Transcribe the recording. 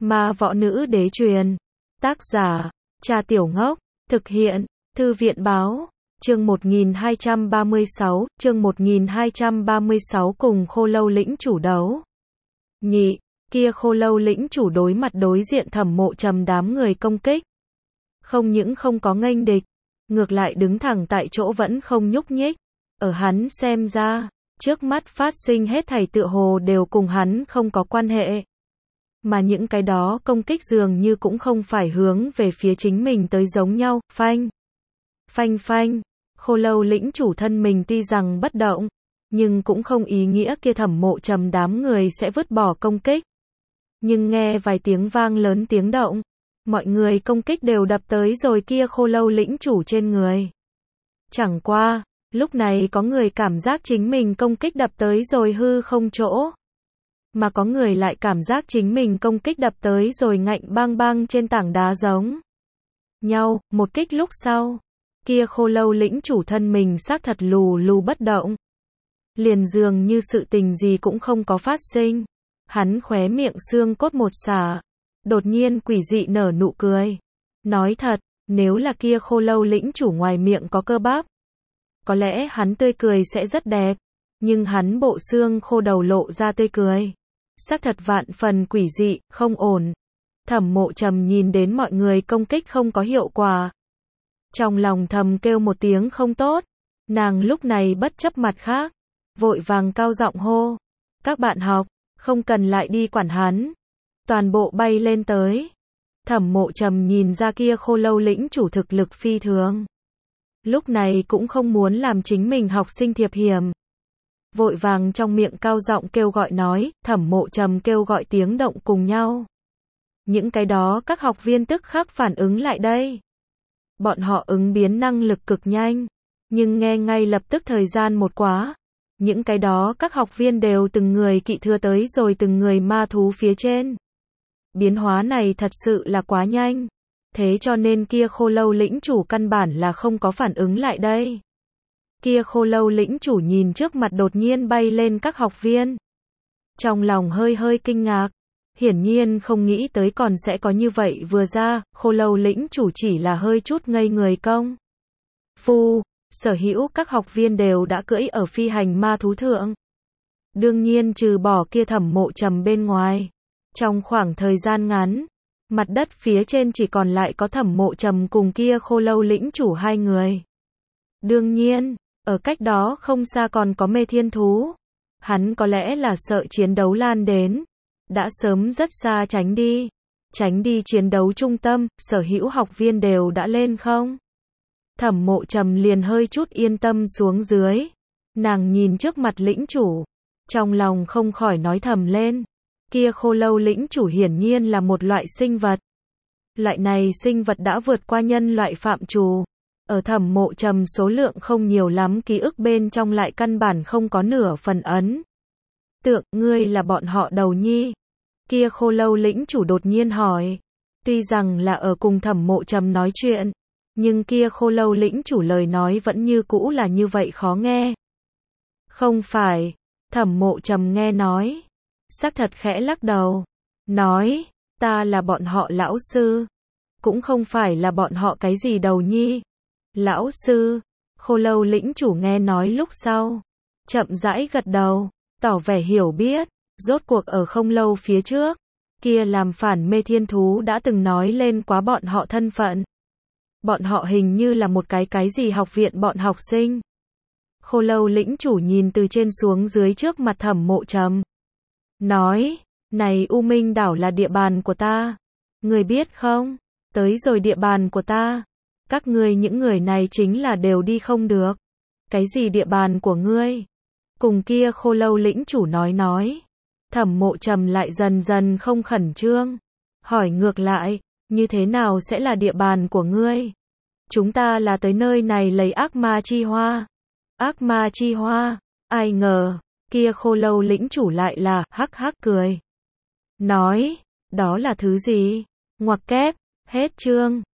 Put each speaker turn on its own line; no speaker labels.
Ma võ nữ đế truyền. Tác giả, Trà Tiểu Ngốc. Thực hiện, Thư viện báo. Chương 1236, chương 1236 cùng Khô Lâu lĩnh chủ đấu. Nhị, kia Khô Lâu lĩnh chủ đối mặt đối diện Thẩm Mộ Trầm đám người công kích. Không những không có nghênh địch, ngược lại đứng thẳng tại chỗ vẫn không nhúc nhích. Ở hắn xem ra, trước mắt phát sinh hết thảy tựa hồ đều cùng hắn không có quan hệ. Mà những cái đó công kích dường như cũng không phải hướng về phía chính mình tới giống nhau. Phanh, phanh phanh, Khô Lâu lĩnh chủ thân mình tuy rằng bất động, nhưng cũng không ý nghĩa kia Thẩm Mộ Trầm đám người sẽ vứt bỏ công kích. Nhưng nghe vài tiếng vang lớn tiếng động, mọi người công kích đều đập tới rồi kia Khô Lâu lĩnh chủ trên người. Chẳng qua, lúc này có người cảm giác chính mình công kích đập tới rồi hư không chỗ. Mà có người lại cảm giác chính mình công kích đập tới rồi ngạnh bang bang trên tảng đá giống nhau. Một kích lúc sau, kia Khô Lâu lĩnh chủ thân mình xác thật lù lù bất động. Liền dường như sự tình gì cũng không có phát sinh. Hắn khóe miệng xương cốt một xả, đột nhiên quỷ dị nở nụ cười. Nói thật, nếu là kia Khô Lâu lĩnh chủ ngoài miệng có cơ bắp, có lẽ hắn tươi cười sẽ rất đẹp. Nhưng hắn bộ xương khô đầu lộ ra tươi cười, xác thật vạn phần quỷ dị, không ổn. Thẩm Mộ Trầm nhìn đến mọi người công kích không có hiệu quả, trong lòng thầm kêu một tiếng không tốt. Nàng lúc này bất chấp mặt khác, vội vàng cao giọng hô, các bạn học, không cần lại đi quản hắn, toàn bộ bay lên tới. Thẩm Mộ Trầm nhìn ra kia Khô Lâu lĩnh chủ thực lực phi thường, lúc này cũng không muốn làm chính mình học sinh thiệp hiểm. Vội vàng trong miệng cao giọng kêu gọi nói. Thẩm Mộ Trầm kêu gọi tiếng động cùng nhau. Những cái đó các học viên tức khắc phản ứng lại đây. Bọn họ ứng biến năng lực cực nhanh, nhưng nghe ngay lập tức thời gian một quá. Những cái đó các học viên đều từng người kỵ thưa tới rồi từng người ma thú phía trên. Biến hóa này thật sự là quá nhanh. Thế cho nên kia Khô Lâu lĩnh chủ căn bản là không có phản ứng lại đây. Kia Khô Lâu lĩnh chủ nhìn trước mặt đột nhiên bay lên các học viên, trong lòng hơi hơi kinh ngạc, hiển nhiên không nghĩ tới còn sẽ có như vậy vừa ra. Khô Lâu lĩnh chủ chỉ là hơi chút ngây người công phu, sở hữu các học viên đều đã cưỡi ở phi hành ma thú thượng. Đương nhiên trừ bỏ kia Thẩm Mộ Trầm bên ngoài, trong khoảng thời gian ngắn, mặt đất phía trên chỉ còn lại có Thẩm Mộ Trầm cùng kia Khô Lâu lĩnh chủ hai người. Đương nhiên, ở cách đó không xa còn có Mê Thiên Thú. Hắn có lẽ là sợ chiến đấu lan đến, đã sớm rất xa tránh đi chiến đấu trung tâm. Sở hữu học viên đều đã lên không. Thẩm Mộ Trầm liền hơi chút yên tâm xuống dưới. Nàng nhìn trước mặt lĩnh chủ, trong lòng không khỏi nói thầm lên. Kia Khô Lâu lĩnh chủ hiển nhiên là một loại sinh vật. Loại này sinh vật đã vượt qua nhân loại phạm trù. Ở Thẩm Mộ Trầm số lượng không nhiều lắm ký ức bên trong lại căn bản không có nửa phần ấn tượng. Ngươi là bọn họ đầu nhi? Kia Khô Lâu lĩnh chủ đột nhiên hỏi. Tuy rằng là ở cùng Thẩm Mộ Trầm nói chuyện, nhưng kia Khô Lâu lĩnh chủ lời nói vẫn như cũ là như vậy khó nghe. Không phải. Thẩm Mộ Trầm nghe nói, xác thật khẽ lắc đầu, nói, ta là bọn họ lão sư, cũng không phải là bọn họ cái gì đầu nhi. Lão sư? Khô Lâu lĩnh chủ nghe nói lúc sau, chậm rãi gật đầu, tỏ vẻ hiểu biết. Rốt cuộc ở không lâu phía trước, kia làm phản Mê Thiên Thú đã từng nói lên quá bọn họ thân phận. Bọn họ hình như là một cái gì học viện bọn học sinh. Khô Lâu lĩnh chủ nhìn từ trên xuống dưới trước mặt Thẩm Mộ Trầm, nói, này U Minh đảo là địa bàn của ta. Người biết không? Tới rồi địa bàn của ta, các ngươi những người này chính là đều đi không được. Cái gì địa bàn của ngươi? Cùng kia Khô Lâu lĩnh chủ nói. Thẩm Mộ Trầm lại dần dần không khẩn trương, hỏi ngược lại, như thế nào sẽ là địa bàn của ngươi? Chúng ta là tới nơi này lấy ác ma chi hoa. Ác ma chi hoa? Ai ngờ, kia Khô Lâu lĩnh chủ lại là hắc hắc cười, nói, đó là thứ gì? Ngoặc kép. Hết chương.